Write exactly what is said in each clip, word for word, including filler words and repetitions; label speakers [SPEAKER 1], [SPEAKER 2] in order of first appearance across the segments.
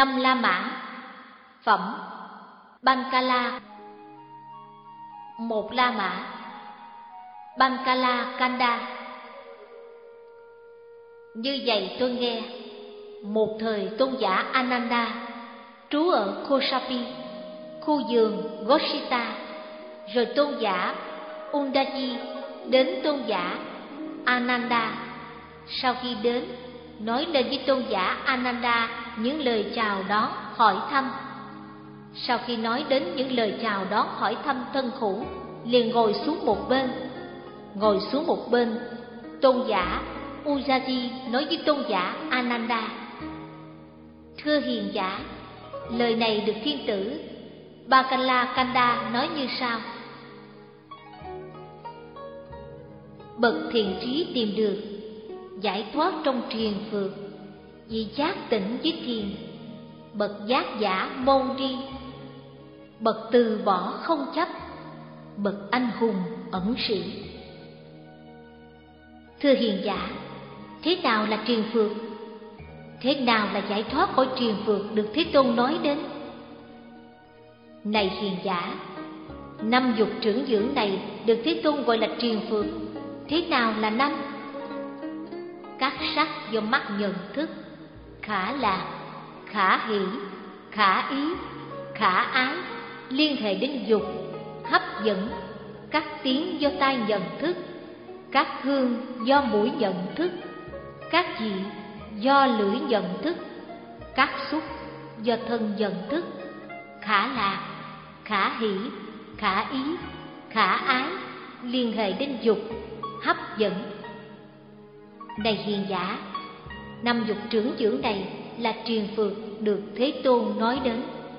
[SPEAKER 1] Năm La Mã. Phẩm Bankala. Một La Mã. Bankala Kanda. Như vậy tôi nghe, một thời tôn giả Ananda trú ở Kosapi, khu vườn Goshita, rồi tôn giả Undaji đến tôn giả Ananda. Sau khi đến, nói lên với tôn giả Ananda những lời chào đón hỏi thăm. Sau khi nói đến những lời chào đón hỏi thăm thân khủ, liền ngồi xuống một bên. Ngồi xuống một bên, tôn giả Ujaji nói với tôn giả Ananda: Thưa hiền giả, lời này được thiên tử Bankala Kanda nói như sau: Bậc thiện trí tìm được giải thoát trong triền phượt, vì giác tỉnh với thiền. Bậc giác giả môn tri, bậc từ bỏ không chấp, bậc anh hùng ẩn sĩ. Thưa hiền giả, thế nào là triền phượt? Thế nào là giải thoát khỏi triền phượt được Thế Tôn nói đến? Này hiền giả, năm dục trưởng dưỡng này được Thế Tôn gọi là triền phượt. Thế nào là năm? Các sắc do mắt nhận thức: khả lạc, khả hỷ, khả ý, khả ái, liên hệ đến dục, hấp dẫn. Các tiếng do tai nhận thức, các hương do mũi nhận thức, các vị do lưỡi nhận thức, các xúc do thân nhận thức. Khả lạc, khả hỷ, khả ý, khả ái, liên hệ đến dục, hấp dẫn. Này hiền giả, năm dục trưởng dưỡng này là triền phượt được Thế Tôn nói đến.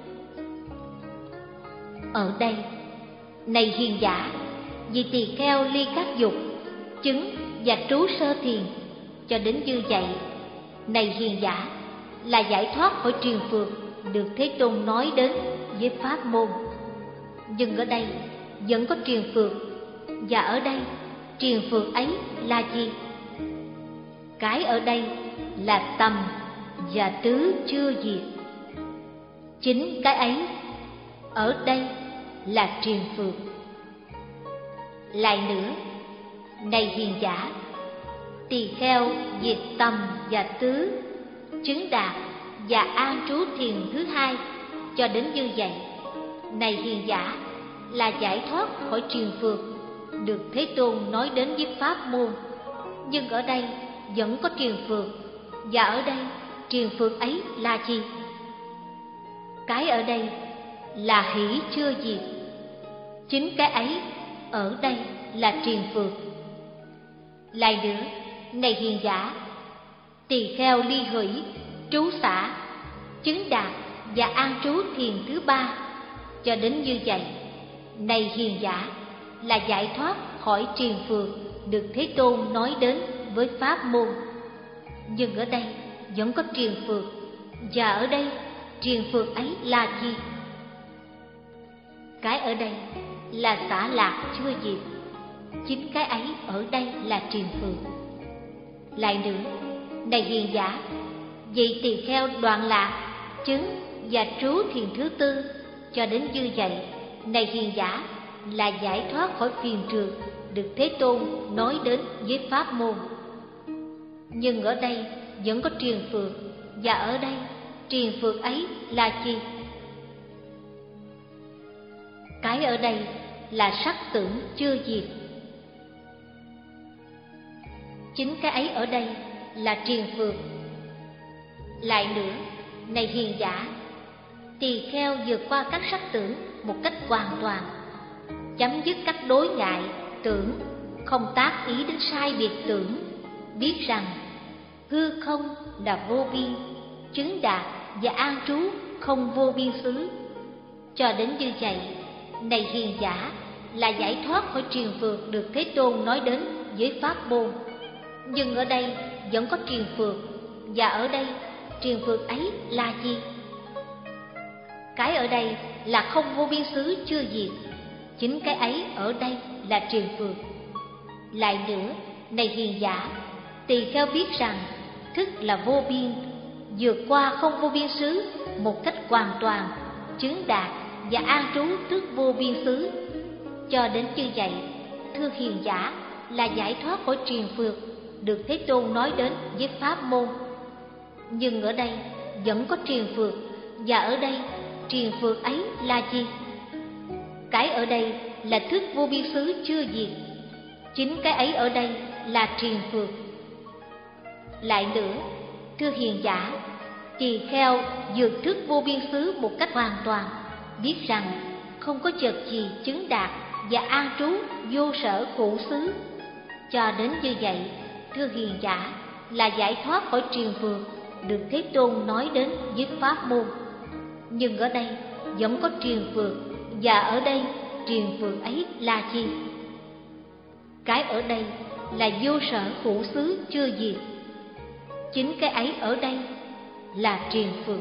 [SPEAKER 1] Ở đây, này hiền giả, vì tỳ kheo ly các dục, chứng và trú sơ thiền cho đến như vậy, này hiền giả, là giải thoát khỏi triền phượt được Thế Tôn nói đến với pháp môn. Nhưng ở đây vẫn có triền phượt, và ở đây triền phượt ấy là gì? Cái ở đây là tầm và tứ chưa diệt. Chính cái ấy ở đây là triền phượt. Lại nữa, này hiền giả, tỳ kheo diệt tầm và tứ, chứng đạt và an trú thiền thứ hai cho đến như vậy, này hiền giả, là giải thoát khỏi triền phượt được Thế Tôn nói đến với pháp môn. Nhưng ở đây vẫn có triền phượt, và ở đây triền phượt ấy là gì? Cái ở đây là hỷ chưa diệt. Chính cái ấy ở đây là triền phượt. Lại nữa, này hiền giả, tỳ kheo ly hỷ, trú xả, chứng đạt và an trú thiền thứ ba cho đến như vậy, này hiền giả, là giải thoát khỏi triền phượt được Thế Tôn nói đến với pháp môn. Nhưng ở đây vẫn có triền phượt, và ở đây triền phượt ấy là gì? Cái ở đây là xả lạc chưa diệt. Chính cái ấy ở đây là triền phượt. Lại nữa, này hiền giả, vì tỳ kheo đoạn lạc, chứng và trú thiền thứ tư cho đến như vậy, này hiền giả, là giải thoát khỏi phiền trượt được Thế Tôn nói đến với pháp môn. Nhưng ở đây vẫn có triền phượt, và ở đây triền phượt ấy là gì? Cái ở đây là sắc tưởng chưa diệt. Chính cái ấy ở đây là triền phượt. Lại nữa, này hiền giả, tỳ kheo vượt qua các sắc tưởng một cách hoàn toàn, chấm dứt các đối ngại tưởng, không tác ý đến sai biệt tưởng, biết rằng hư không là vô biên, chứng đạt và an trú không vô biên xứ. Cho đến như vậy, này hiền giả, là giải thoát khỏi triền phượt được Thế Tôn nói đến với pháp môn. Nhưng ở đây vẫn có triền phượt, và ở đây triền phượt ấy là gì? Cái ở đây là không vô biên xứ chưa diệt. Chính cái ấy ở đây là triền phượt. Lại nữa, này hiền giả, tỳ kheo biết rằng thức là vô biên, vượt qua không vô biên xứ một cách hoàn toàn, chứng đạt và an trú trước vô biên xứ. Cho đến như vậy, thưa hiền giả, là giải thoát khỏi triền phược, được Thế Tôn nói đến với pháp môn. Nhưng ở đây vẫn có triền phược, và ở đây triền phược ấy là gì? Cái ở đây là thức vô biên xứ chưa diệt, chính cái ấy ở đây là triền phược. Lại nữa, thưa hiền giả, tỳ kheo vượt thức vô biên xứ một cách hoàn toàn, biết rằng không có vật gì chứng đạt và an trú vô sở khổ xứ. Cho đến như vậy, thưa hiền giả, là giải thoát khỏi triền phược, được Thế Tôn nói đến với pháp môn. Nhưng ở đây vẫn có triền phược, và ở đây triền phược ấy là gì? Cái ở đây là vô sở khổ xứ chưa diệt, chính cái ấy ở đây là triền phược.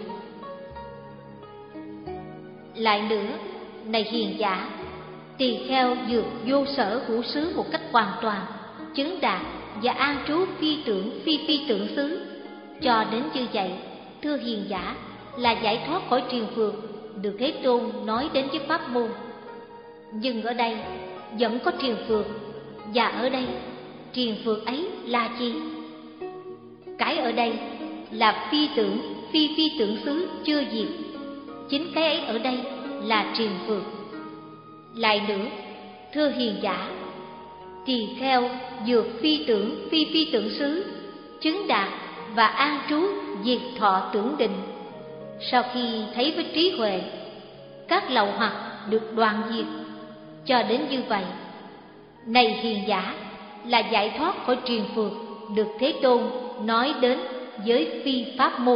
[SPEAKER 1] Lại nữa, này hiền giả, tỳ kheo vượt vô sở khổ xứ một cách hoàn toàn, chứng đạt và an trú phi tưởng phi phi tưởng xứ. Cho đến như vậy, thưa hiền giả, là giải thoát khỏi triền phược, được Thế Tôn nói đến với pháp môn. Nhưng ở đây vẫn có triền phược, và ở đây triền phược ấy là gì? Cái ở đây là phi tưởng phi phi tưởng xứ chưa diệt, chính cái ấy ở đây là triền phược. Lại nữa, thưa hiền giả, tỳ kheo vượt phi tưởng phi phi tưởng xứ, chứng đạt và an trú diệt thọ tưởng định. Sau khi thấy với trí huệ, các lậu hoặc được đoạn diệt. Cho đến như vậy, này hiền giả, là giải thoát khỏi triền phược, được Thế Tôn nói đến với phi pháp môn.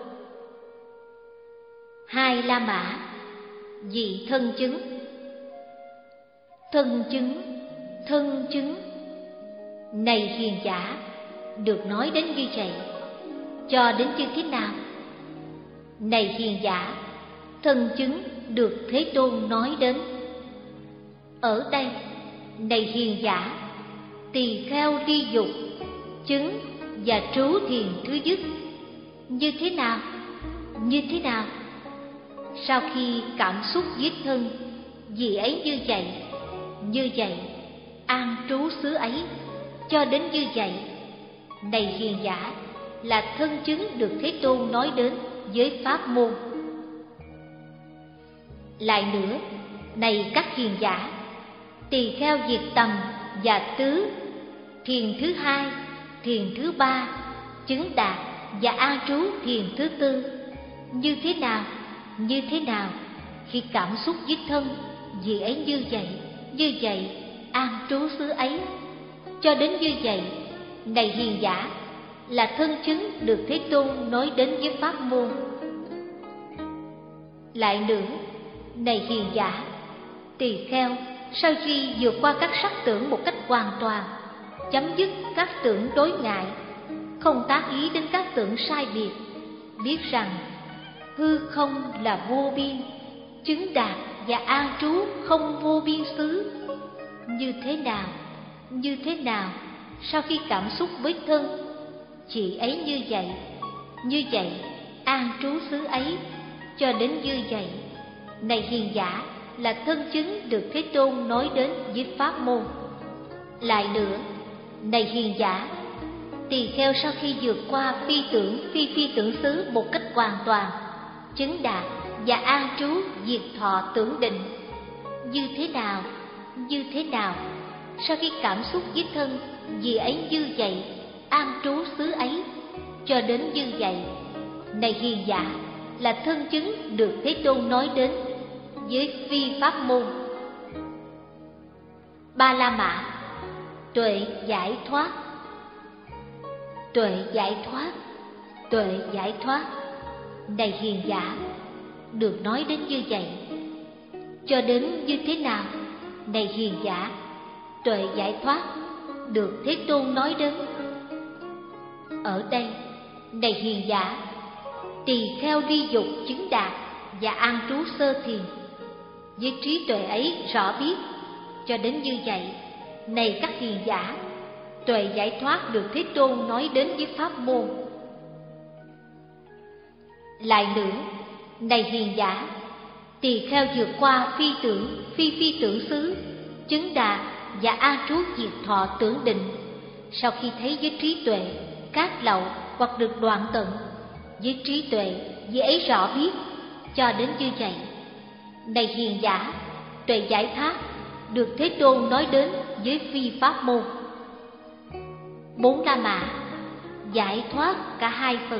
[SPEAKER 1] Hai La Mã, vị thân chứng. Thân chứng, thân chứng. Này hiền giả, được nói đến như vậy. Cho đến như thế nào? Này hiền giả, thân chứng được Thế Tôn nói đến. Ở đây, này hiền giả, tỳ kheo ly dục, chứng và trú thiền thứ nhất. Như thế nào? Như thế nào? Sau khi cảm xúc giết thân, vì ấy như vậy, như vậy, an trú xứ ấy. Cho đến như vậy, này hiền giả, là thân chứng được Thế Tôn nói đến với pháp môn. Lại nữa, này các hiền giả, tỳ kheo diệt tầm và tứ, thiền thứ hai, thiền thứ ba, chứng đạt và an trú thiền thứ tư. Như thế nào? Như thế nào? Khi cảm xúc giết thân, vì ấy như vậy, như vậy, an trú xứ ấy. Cho đến như vậy, này hiền giả, là thân chứng được Thế Tôn nói đến với pháp môn. Lại nữa, này hiền giả, tỳ kheo sau khi vượt qua các sắc tưởng một cách hoàn toàn, chấm dứt các tưởng đối ngại, không tác ý đến các tưởng sai biệt, biết rằng hư không là vô biên, chứng đạt và an trú không vô biên xứ. Như thế nào? Như thế nào? Sau khi cảm xúc với thân, chỉ ấy như vậy, như vậy, an trú xứ ấy. Cho đến như vậy, này hiền giả, là thân chứng được Thế Tôn nói đến với pháp môn. Lại nữa, này hiền giả, tỳ kheo sau khi vượt qua phi tưởng phi phi tưởng xứ một cách hoàn toàn, chứng đạt và an trú diệt thọ tưởng định. Như thế nào? Như thế nào? Sau khi cảm xúc với thân, vì ấy như vậy, an trú xứ ấy. Cho đến như vậy, này hiền giả, là thân chứng được Thế Tôn nói đến với phi pháp môn. Ba La Mã, tuệ giải thoát. Tuệ giải thoát, tuệ giải thoát. Này hiền giả, được nói đến như vậy. Cho đến như thế nào? Này hiền giả, tuệ giải thoát được Thế Tôn nói đến. Ở đây, này hiền giả, tỳ kheo ly dục chứng đạt và an trú sơ thiền, với trí tuệ ấy rõ biết. Cho đến như vậy, này các hiền giả, tuệ giải thoát được Thế Tôn nói đến với pháp môn. Lại nữa, này hiền giả, tỳ kheo vượt qua phi tưởng, phi phi tưởng xứ, chứng đạt và an trú diệt thọ tưởng định. Sau khi thấy với trí tuệ các lậu hoặc được đoạn tận, với trí tuệ vì ấy rõ biết, cho đến như vậy. Này hiền giả, tuệ giải thoát được Thế Tôn nói đến với phi pháp môn. Bốn La Mã giải thoát cả hai phần.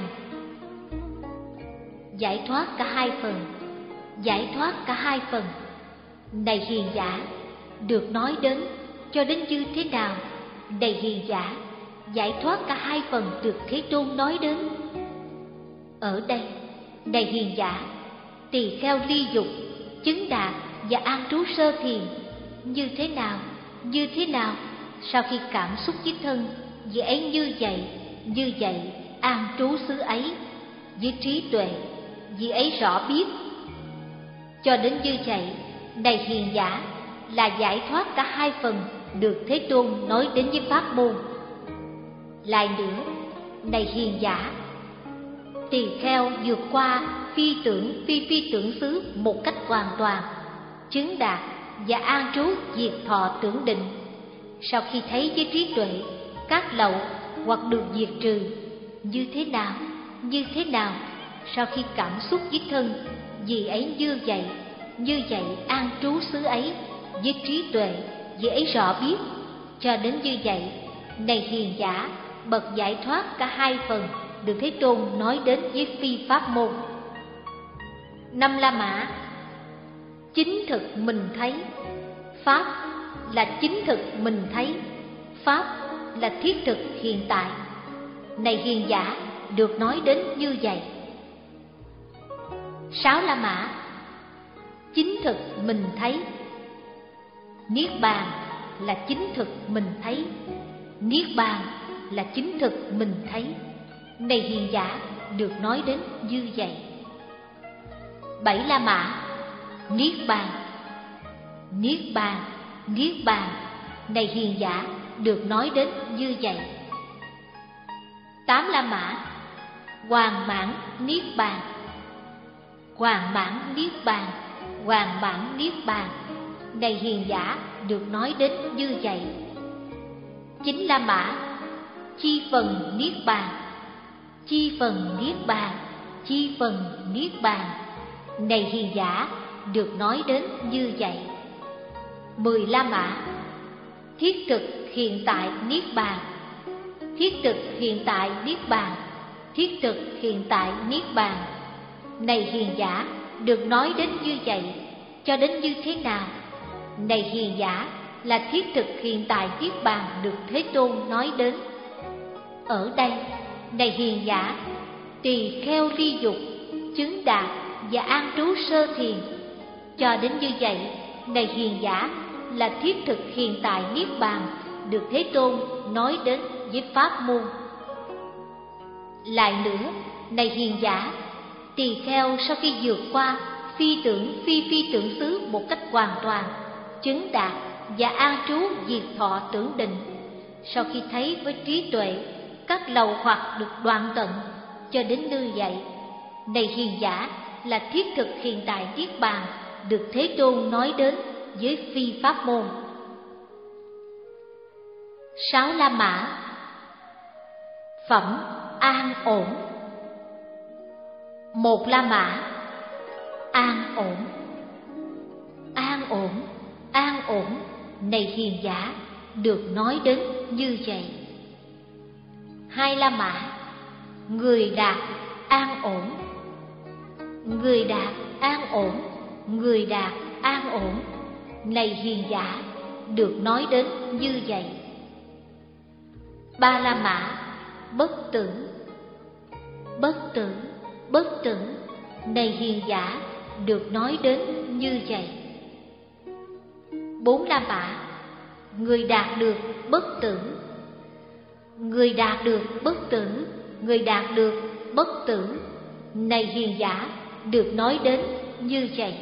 [SPEAKER 1] Giải thoát cả hai phần. Giải thoát cả hai phần. Này hiền giả, được nói đến cho đến như thế nào? Này hiền giả, giải thoát cả hai phần được Thế Tôn nói đến. Ở đây, này hiền giả, tỳ kheo ly dục, chứng đạt và an trú sơ thiền. Như thế nào? Như thế nào? Sau khi cảm xúc với thân, vì ấy như vậy, như vậy, an trú xứ ấy, với trí tuệ, vì ấy rõ biết. Cho đến như vậy, này hiền giả, là giải thoát cả hai phần được Thế Tôn nói đến với pháp môn. Lại nữa, này hiền giả, tỳ kheo vượt qua phi tưởng, phi phi tưởng xứ một cách hoàn toàn, chứng đạt và an trú diệt thọ tưởng định. Sau khi thấy với trí tuệ các lậu hoặc được diệt trừ. Như thế nào? Như thế nào? Sau khi cảm xúc với thân, vì ấy như vậy, như vậy an trú xứ ấy, với trí tuệ, vì ấy rõ biết. Cho đến như vậy, này hiền giả, bậc giải thoát cả hai phần được Thế Tôn nói đến với phi pháp môn. Năm La Mã chính thực mình thấy. Pháp là chính thực mình thấy. Pháp là thiết thực hiện tại. Này hiền giả, được nói đến như vậy. Sáu La Mã chính thực mình thấy. Niết bàn là chính thực mình thấy. Niết bàn là chính thực mình thấy. Này hiền giả, được nói đến như vậy. Bảy La Mã niết bàn. Niết bàn, niết bàn, này hiền giả, được nói đến như vậy. Tám La Mã hoàn mãn niết bàn. Hoàn mãn niết bàn, hoàn mãn niết bàn, này hiền giả, được nói đến như vậy. Chín La Mã chi phần niết bàn. Chi phần niết bàn, chi phần niết bàn, này hiền giả, được nói đến như vậy. Mười La Mã thiết thực hiện tại niết bàn. Thiết thực hiện tại niết bàn, thiết thực hiện tại niết bàn, này hiền giả, được nói đến như vậy. Cho đến như thế nào? Này hiền giả, là thiết thực hiện tại niết bàn được Thế Tôn nói đến. Ở đây, này hiền giả, tỳ kheo ly dục, chứng đạt và an trú sơ thiền. Cho đến như vậy, này hiền giả, là thiết thực hiện tại niết bàn được Thế Tôn nói đến với pháp môn. Lại nữa, này hiền giả, tỳ kheo sau khi vượt qua phi tưởng, phi phi tưởng xứ một cách hoàn toàn, chứng đạt và an trú diệt thọ tưởng định. Sau khi thấy với trí tuệ các lậu hoặc được đoạn tận, cho đến như vậy, này hiền giả, là thiết thực hiện tại niết bàn được Thế Tôn nói đến với phi pháp môn. Sáu La Mã phẩm an ổn. Một La Mã an ổn. An ổn, an ổn, này hiền giả, được nói đến như vậy. Hai La Mã người đạt an ổn. Người đạt an ổn, người đạt an ổn, này hiền giả, được nói đến như vậy. Ba La Mã bất tử. Bất tử, bất tử, này hiền giả, được nói đến như vậy. Bốn La Mã người đạt được bất tử. Người đạt được bất tử, người đạt được bất tử, này hiền giả, được nói đến như vậy.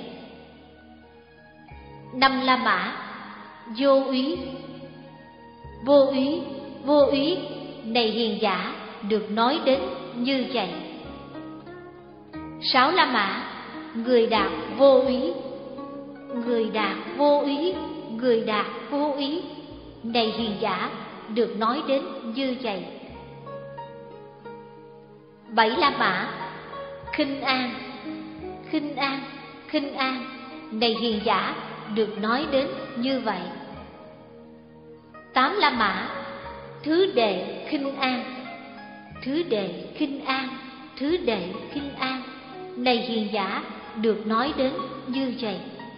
[SPEAKER 1] Năm La Mã vô úy. Vô úy, vô úy, này hiền giả, được nói đến như vậy. Sáu La Mã người đạt vô úy. Người đạt vô úy, người đạt vô úy. Này hiền giả, được nói đến như vậy. Bảy La Mã. Khinh an, khinh an, khinh an. Này hiền giả, được nói đến như vậy. Tám La Mã. Thứ đệ khinh an, thứ đệ khinh an, thứ đệ khinh an. Này hiền giả, được nói đến như vậy.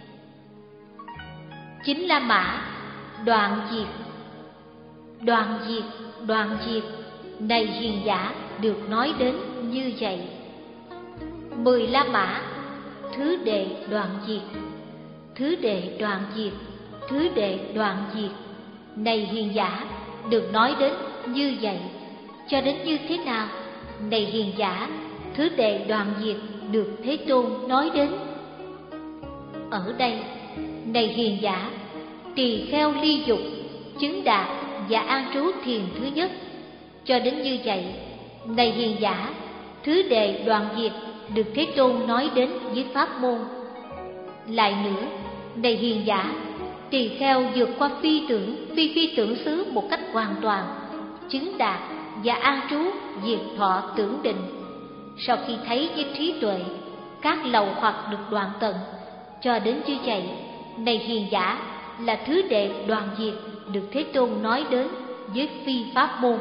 [SPEAKER 1] Chín La Mã. Đoạn diệt, đoạn diệt, đoạn diệt. Này hiền giả, được nói đến như vậy. Mười La Mã. Thứ đệ đoạn diệt, thứ đệ đoạn diệt, thứ đệ đoạn diệt. Này hiền giả, được nói đến như vậy. Cho đến như thế nào? Này hiền giả, thứ đệ đoạn diệt được Thế Tôn nói đến. Ở đây, này hiền giả, tỳ kheo ly dục, chứng đạt và an trú thiền thứ nhất. Cho đến như vậy, này hiền giả, thứ đệ đoạn diệt được Thế Tôn nói đến với pháp môn. Lại nữa, này hiền giả, tỳ kheo vượt qua phi tưởng, phi phi tưởng xứ một cách hoàn toàn, chứng đạt và an trú diệt thọ tưởng định. Sau khi thấy với trí tuệ các lậu hoặc được đoạn tận, cho đến như vậy, này hiền giả, là thứ đệ đoạn diệt được Thế Tôn nói đến với phi pháp môn.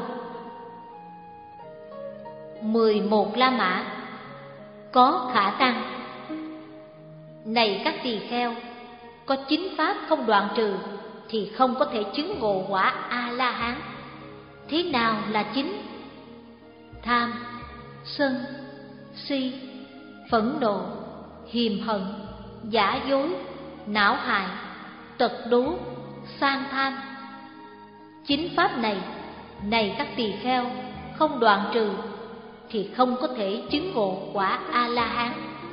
[SPEAKER 1] Mười một La Mã. Có khả năng. Này các tỳ kheo, có chính pháp không đoạn trừ thì không có thể chứng ngộ quả A-la-hán. Thế nào là chính? Tham, sân, si, phẫn nộ, hiềm hận, giả dối, não hại, tật đố, sang tham. Chính pháp này, này các tỳ kheo, không đoạn trừ thì không có thể chứng ngộ quả A-la-hán.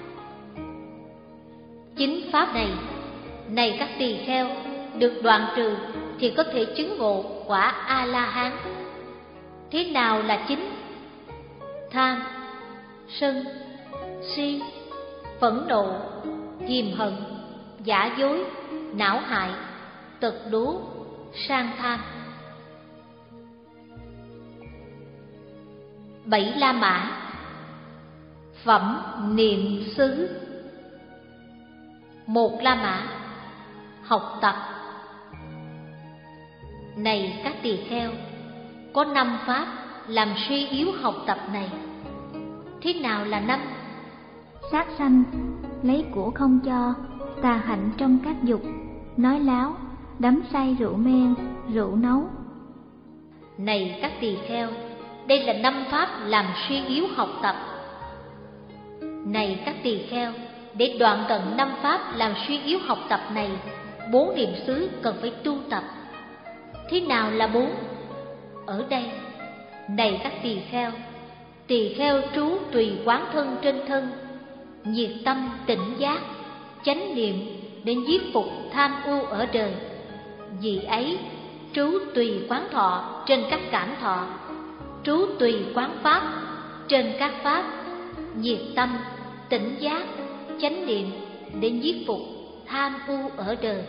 [SPEAKER 1] Chính pháp này, này các tỳ kheo, được đoạn trừ thì có thể chứng ngộ quả A-la-hán. Thế nào là chính? Tham, sân, si, phẫn nộ, hiềm hận, giả dối, não hại, tật đố, sang tham. Bảy La Mã. Phẩm niệm xứ. Một La Mã. Học tập. Này các tỳ kheo, có năm pháp làm suy yếu học tập này. Thế nào là năm?
[SPEAKER 2] Sát sanh, lấy của không cho, tà hạnh trong các dục, nói láo, đắm say rượu men, rượu nấu.
[SPEAKER 1] Này các tỳ kheo, đây là năm pháp làm suy yếu học tập. Này các tỳ kheo, để đoạn tận năm pháp làm suy yếu học tập này, bốn niệm xứ cần phải tu tập. Thế nào là bốn? Ở đây, này các tỳ kheo, tỳ kheo trú tùy quán thân trên thân, nhiệt tâm tỉnh giác, chánh niệm đến giết phục tham ưu ở đời. Vì ấy, trú tùy quán thọ trên các cảm thọ, trú tùy quán pháp trên các pháp, nhiệt tâm tỉnh giác, chánh niệm đến giết phục tham ưu ở đời.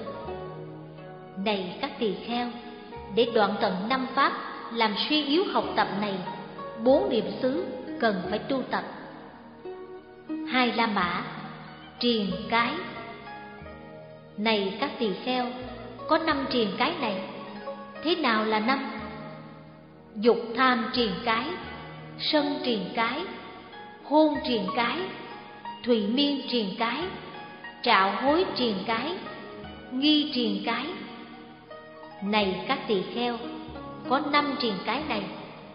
[SPEAKER 1] Này các tỳ kheo, để đoạn tận năm pháp làm suy yếu học tập này, bốn niệm xứ cần phải tu tập. Hai La Mã. Triền cái. Này các tỳ kheo, có năm triền cái này. Thế nào là năm? Dục tham triền cái, sân triền cái, hôn triền cái, thùy miên triền cái, trạo hối triền cái, nghi triền cái. Này các tỳ kheo, có năm triền cái này.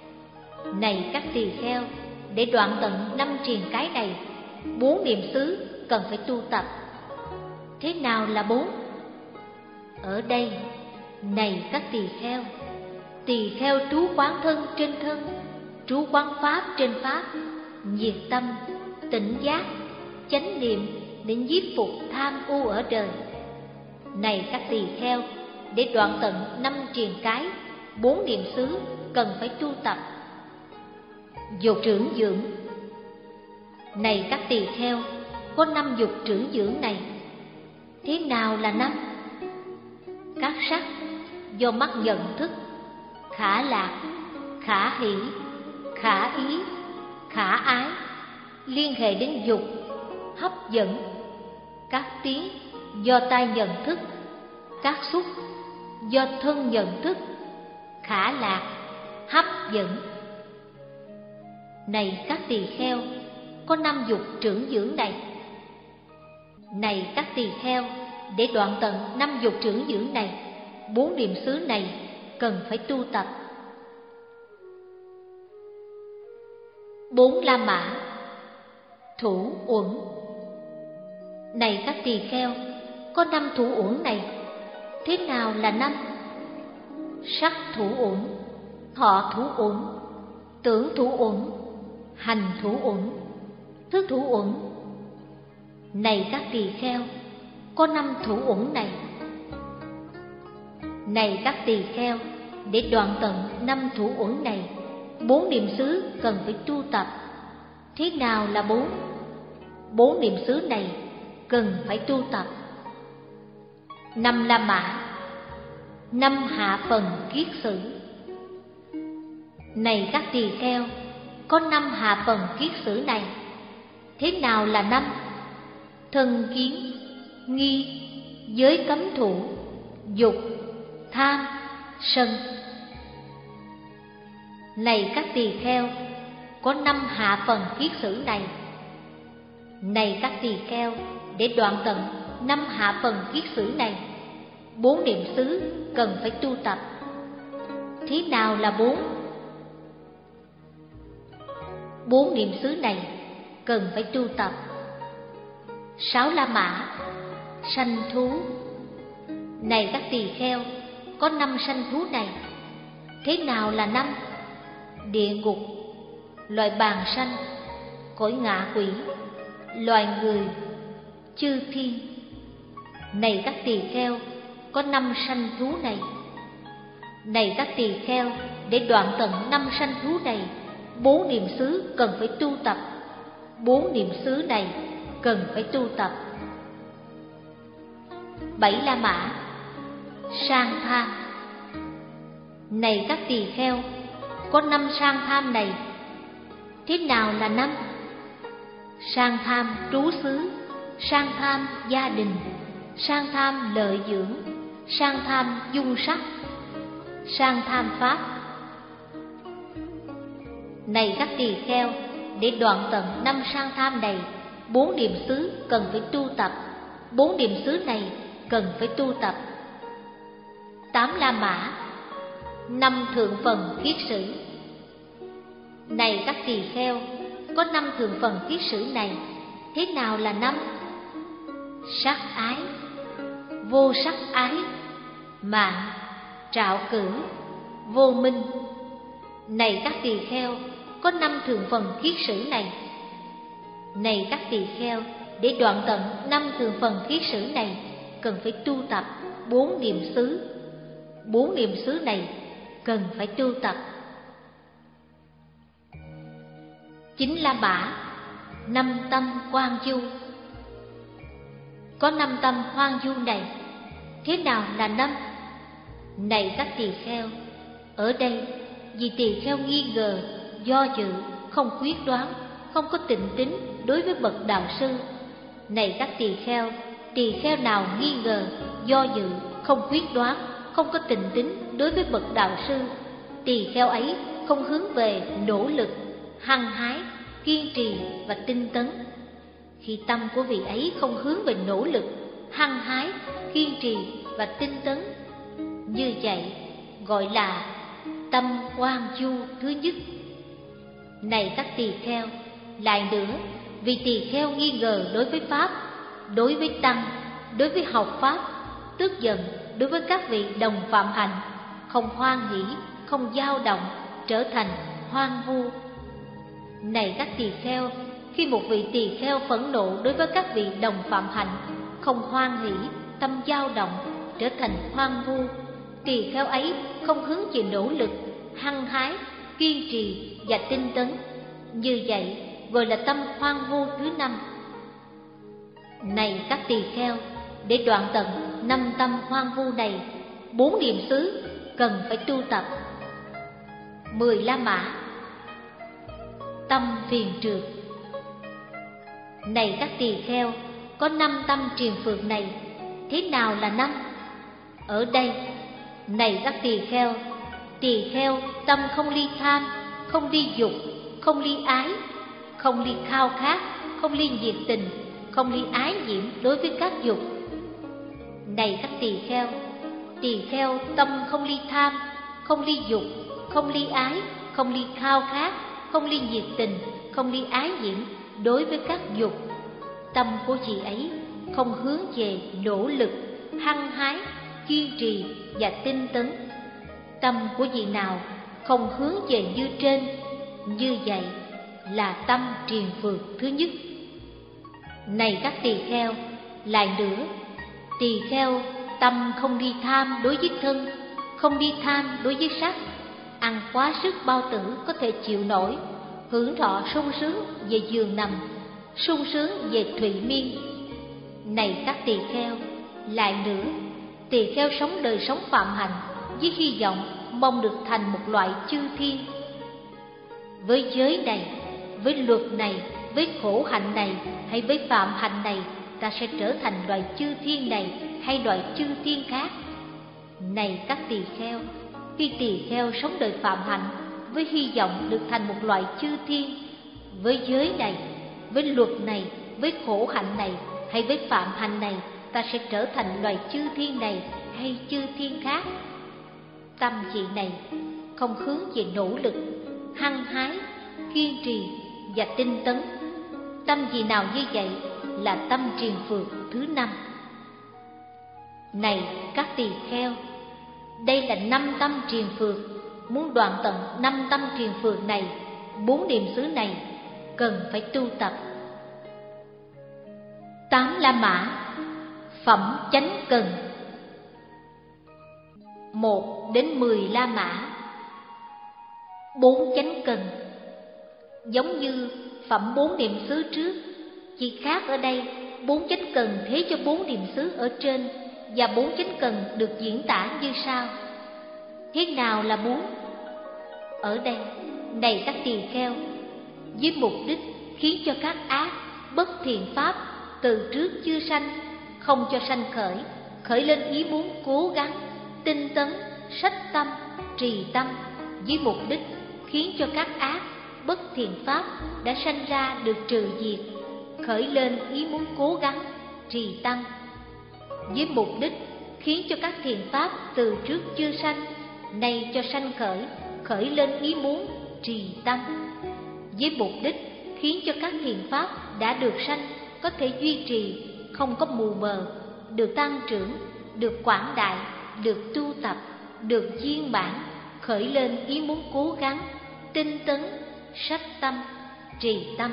[SPEAKER 1] Này các tỳ kheo, để đoạn tận năm triền cái này, bốn niệm xứ cần phải tu tập. Thế nào là bốn? Ở đây, này các tỳ kheo, tỳ kheo trú quán thân trên thân, trú quán pháp trên pháp, nhiệt tâm, tỉnh giác, chánh niệm đến giết phục tham ưu ở đời. Này các tỳ kheo, để đoạn tận năm triền cái, bốn niệm xứ cần phải tu tập. Dục trưởng dưỡng. Này các tỳ kheo, có năm dục trưởng dưỡng này. Thế nào là năm? Các sắc do mắt nhận thức, khả lạc, khả hỷ, khả ý, khả ái, liên hệ đến dục, hấp dẫn. Các tiếng do tai nhận thức, các xúc do thân nhận thức, khả lạc, hấp dẫn. Này các tỳ kheo, có năm dục trưởng dưỡng này. Này các tỳ kheo, để đoạn tận năm dục trưởng dưỡng này, bốn niệm xứ này cần phải tu tập. Bốn la mã, thủ uẩn. Này các tỳ kheo, có năm thủ uẩn này. Thế nào là năm? Sắc thủ uẩn, thọ thủ uẩn, tưởng thủ uẩn, hành thủ uẩn, thức thủ uẩn. Này các tỳ kheo, có năm thủ uẩn này. Này các tỳ kheo, để đoạn tận năm thủ uẩn này, bốn niệm xứ cần phải tu tập. Thế nào là bốn? Bốn niệm xứ này cần phải tu tập. Năm la mã, năm hạ phần kiết sử. Này các tỳ kheo, có năm hạ phần kiết sử này. Thế nào là năm? Thân kiến, nghi, giới cấm thủ, dục, tham, sân. Này các tỳ kheo, có năm hạ phần kiết sử này. Này các tỳ kheo, để đoạn tận năm hạ phần kiết sử này, bốn niệm xứ cần phải tu tập. Thế nào là bốn? Bốn niệm xứ này cần phải tu tập. Sáu la mã, sanh thú. Này các tỳ kheo, có năm sanh thú này. Thế nào là năm? Địa ngục, loài bàng sanh, cõi ngạ quỷ, loài người, chư thiên. Này các tỳ kheo, có năm sanh thú này. Này các tỳ kheo, để đoạn tận năm sanh thú này, bốn niệm xứ cần phải tu tập. Bốn niệm xứ này cần phải tu tập. Bảy la mã, sang tham. Này các tỳ kheo, có năm sang tham này. Thế nào là năm? Sang tham trú xứ, sang tham gia đình, sang tham lợi dưỡng, sang tham dung sắc, sang tham pháp. Này các tỳ kheo, để đoạn tận năm sang tham này, bốn niệm xứ cần phải tu tập. Bốn niệm xứ này cần phải tu tập. Tám la mã, năm thượng phần kiết sử. Này các tỳ kheo, có năm thượng phần kiết sử này. Thế nào là năm? Sắc ái, vô sắc ái, mạng, trạo cử, vô minh. Này các tỳ kheo, có năm thượng phần kiết sử này. Này các tỳ kheo, để đoạn tận năm thượng phần kiết sử này, cần phải tu tập bốn niệm xứ. Bốn niệm xứ này cần phải tu tập. Chín la mã, năm tâm quan du. Có năm tâm hoang du này. Thế nào là năm? Này các tỳ kheo, ở đây vì tỳ kheo nghi ngờ, do dự, không quyết đoán, không có tịnh tín đối với bậc đạo sư. Này các tỳ kheo, tỳ kheo nào nghi ngờ, do dự, không quyết đoán, không có tịnh tín đối với bậc đạo sư, tỳ kheo ấy không hướng về nỗ lực, hăng hái, kiên trì và tinh tấn. Khi tâm của vị ấy không hướng về nỗ lực, hăng hái, kiên trì và tinh tấn, như vậy gọi là tâm oan du thứ nhất. Này các tỳ kheo, lại nữa, vì tỳ kheo nghi ngờ đối với pháp, đối với tăng, đối với học pháp, tức giận đối với các vị đồng phạm hạnh, không hoan hỷ, không dao động, trở thành hoang vu. Này các tỳ kheo, khi một vị tỳ kheo phẫn nộ đối với các vị đồng phạm hạnh, không hoan hỷ, tâm dao động, trở thành hoang vu, tỳ kheo ấy không hướng về nỗ lực, hăng hái, kiên trì và tinh tấn, như vậy gọi là tâm hoang vu thứ năm. Này các tỳ kheo, để đoạn tận năm tâm hoang vu này, bốn niệm xứ cần phải tu tập. Mười la mã, tâm phiền trượt. Này các tỳ kheo, có năm tâm triền phượt này. Thế nào là năm? Ở đây, này các tỳ kheo, tỳ kheo tâm không ly tham, không ly dục, không ly ái, không ly khao khát, không ly nhiệt tình, không ly ái nhiễm đối với các dục. Này các tỳ kheo, tỳ kheo tâm không ly tham, không ly dục, không ly ái, không ly khao khát, không ly nhiệt tình, không ly ái nhiễm đối với các dục. Tâm của chị ấy không hướng về nỗ lực, hăng hái, kiên trì và tinh tấn. Tâm của vị nào không hướng về như trên, như vậy là tâm triền phượt thứ nhất. Này các tỳ kheo, lại nữa, tỳ kheo tâm không đi tham đối với thân, không đi tham đối với sắc, ăn quá sức bao tử có thể chịu nổi, hưởng thọ sung sướng về giường nằm, sung sướng về thụy miên. Này các tỳ kheo, lại nữa, tỳ kheo sống đời sống phạm hạnh với hy vọng mong được thành một loại chư thiên. Với giới này, với luật này, với khổ hạnh này hay với phạm hạnh này, ta sẽ trở thành loại chư thiên này hay loại chư thiên khác. Này các tỳ kheo, khi tỳ kheo sống đời phạm hạnh với hy vọng được thành một loại chư thiên, với giới này, với luật này, với khổ hạnh này hay với phạm hạnh này, ta sẽ trở thành loài chư thiên này hay chư thiên khác. Tâm vị này không hướng về nỗ lực, hăng hái, kiên trì và tinh tấn. Tâm vị nào như vậy là tâm triền phượt thứ năm. Này các tỳ kheo, đây là năm tâm triền phượt. Muốn đoạn tận năm tâm triền phượt này, bốn niệm xứ này cần phải tu tập. Tám la mã, phẩm chánh cần. Một đến mười la mã, bốn chánh cần. Giống như phẩm bốn niệm xứ trước, chỉ khác ở đây bốn chánh cần thế cho bốn niệm xứ ở trên, và bốn chánh cần được diễn tả như sau. Thế nào là bốn? Ở đây, này các tỳ kheo, với mục đích khiến cho các ác, bất thiện pháp từ trước chưa sanh, không cho sanh khởi, khởi lên ý muốn cố gắng, tinh tấn, sách tâm, trì tâm, với mục đích khiến cho các ác, bất thiện pháp đã sanh ra được trừ diệt, khởi lên ý muốn cố gắng, trì tâm, với mục đích khiến cho các thiện pháp từ trước chưa sanh, nay cho sanh khởi, khởi lên ý muốn, trì tâm, với mục đích khiến cho các thiện pháp đã được sanh có thể duy trì, không có mù mờ, được tăng trưởng, được quảng đại, được tu tập, được viên mãn, khởi lên ý muốn cố gắng, tinh tấn, sách tâm, trì tâm.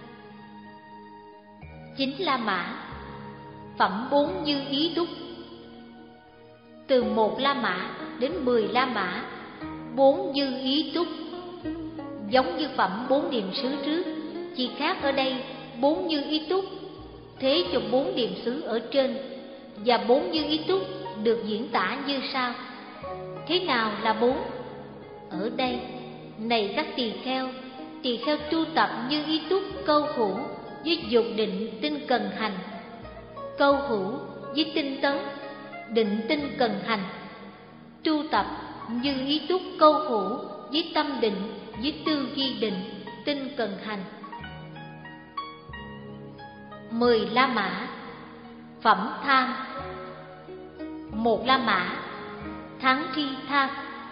[SPEAKER 1] Chính la mã, phẩm bốn như ý túc. Từ một la mã đến mười la mã, bốn như ý túc. Giống như phẩm bốn niệm xứ trước, chỉ khác ở đây bốn như ý túc thế cho bốn niệm xứ ở trên, và bốn như ý túc được diễn tả như sau. Thế nào là bốn? Ở đây, này các tỳ kheo, tỳ kheo tu tập như ý túc câu hữu với dục định tinh cần hành, câu hữu với tinh tấn, định tinh cần hành. Tu tập như ý túc câu hữu với tâm định, với tư duy định, tinh cần hành. Mười la mã, phẩm tham. Một la mã, thắng thi tham.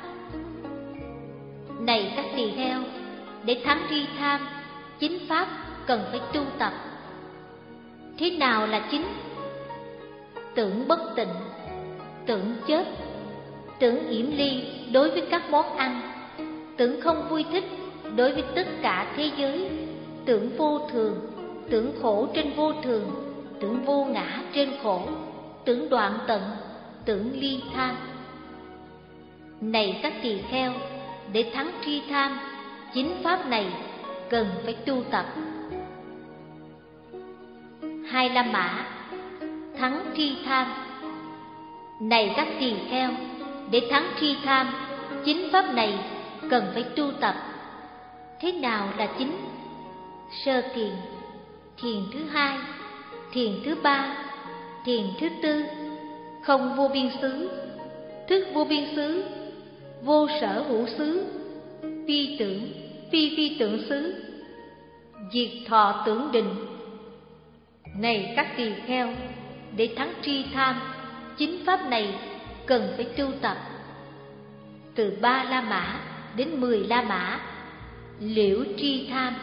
[SPEAKER 1] Này các tỳ kheo, để thắng thi tham, chính pháp cần phải tu tập. Thế nào là chính? Tưởng bất tịnh, tưởng chết, tưởng yểm ly đối với các món ăn, tưởng không vui thích đối với tất cả thế giới, tưởng vô thường, tưởng khổ trên vô thường, tưởng vô ngã trên khổ, tưởng đoạn tận, tưởng ly tham. Này các tỳ kheo, để thắng tri tham, chính pháp này cần phải tu tập. hai La Mã, thắng tri tham. Này các tỳ kheo, để thắng tri tham, chính pháp này cần phải tu tập. Thế nào là chính? Sơ thiền, thiền thứ hai, thiền thứ ba, thiền thứ tư, không vô biên xứ, thức vô biên xứ, vô sở hữu xứ, phi tưởng, phi phi tưởng xứ, diệt thọ tưởng định. Này các tỳ kheo, để thắng tri tham, chính pháp này cần phải tu tập. Từ ba La Mã đến mười La Mã, liễu tri tham.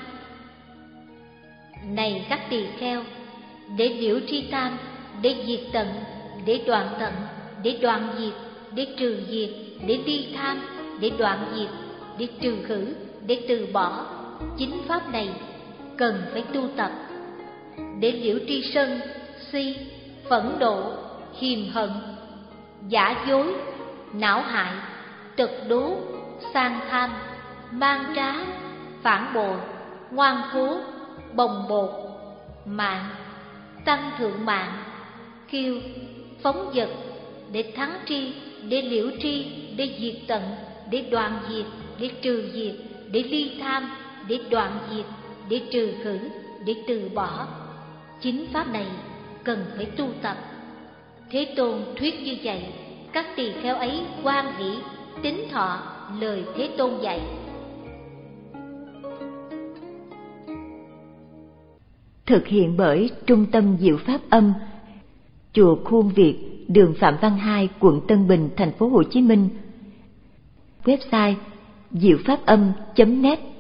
[SPEAKER 1] Này các tỳ kheo, để liễu tri tham, để diệt tận, để đoạn tận, để đoạn diệt, để trừ diệt, để ly tham, để đoạn diệt, để trừ khử, để từ bỏ, chính pháp này cần phải tu tập. Để liễu tri sân, si, phẫn nộ, hiềm hận, giả dối, não hại, trật đố, sang tham, mang trá, phản bội, ngoan cố, bồng bột, mạng, tăng thượng mạng, kiêu, phóng dật, để thắng tri, để liễu tri, để diệt tận, để đoạn diệt, để trừ diệt, để ly tham, để đoạn diệt, để trừ khử, để từ bỏ. Chính pháp này cần phải tu tập. Thế Tôn thuyết như vậy, các tỳ kheo ấy hoan hỷ, tín thọ lời Thế Tôn dạy.
[SPEAKER 3] Thực hiện bởi Trung tâm Diệu Pháp Âm, chùa Khuôn Việt, đường Phạm Văn Hai, quận Tân Bình, thành phố Hồ Chí Minh. Website diệu pháp âm chấm net.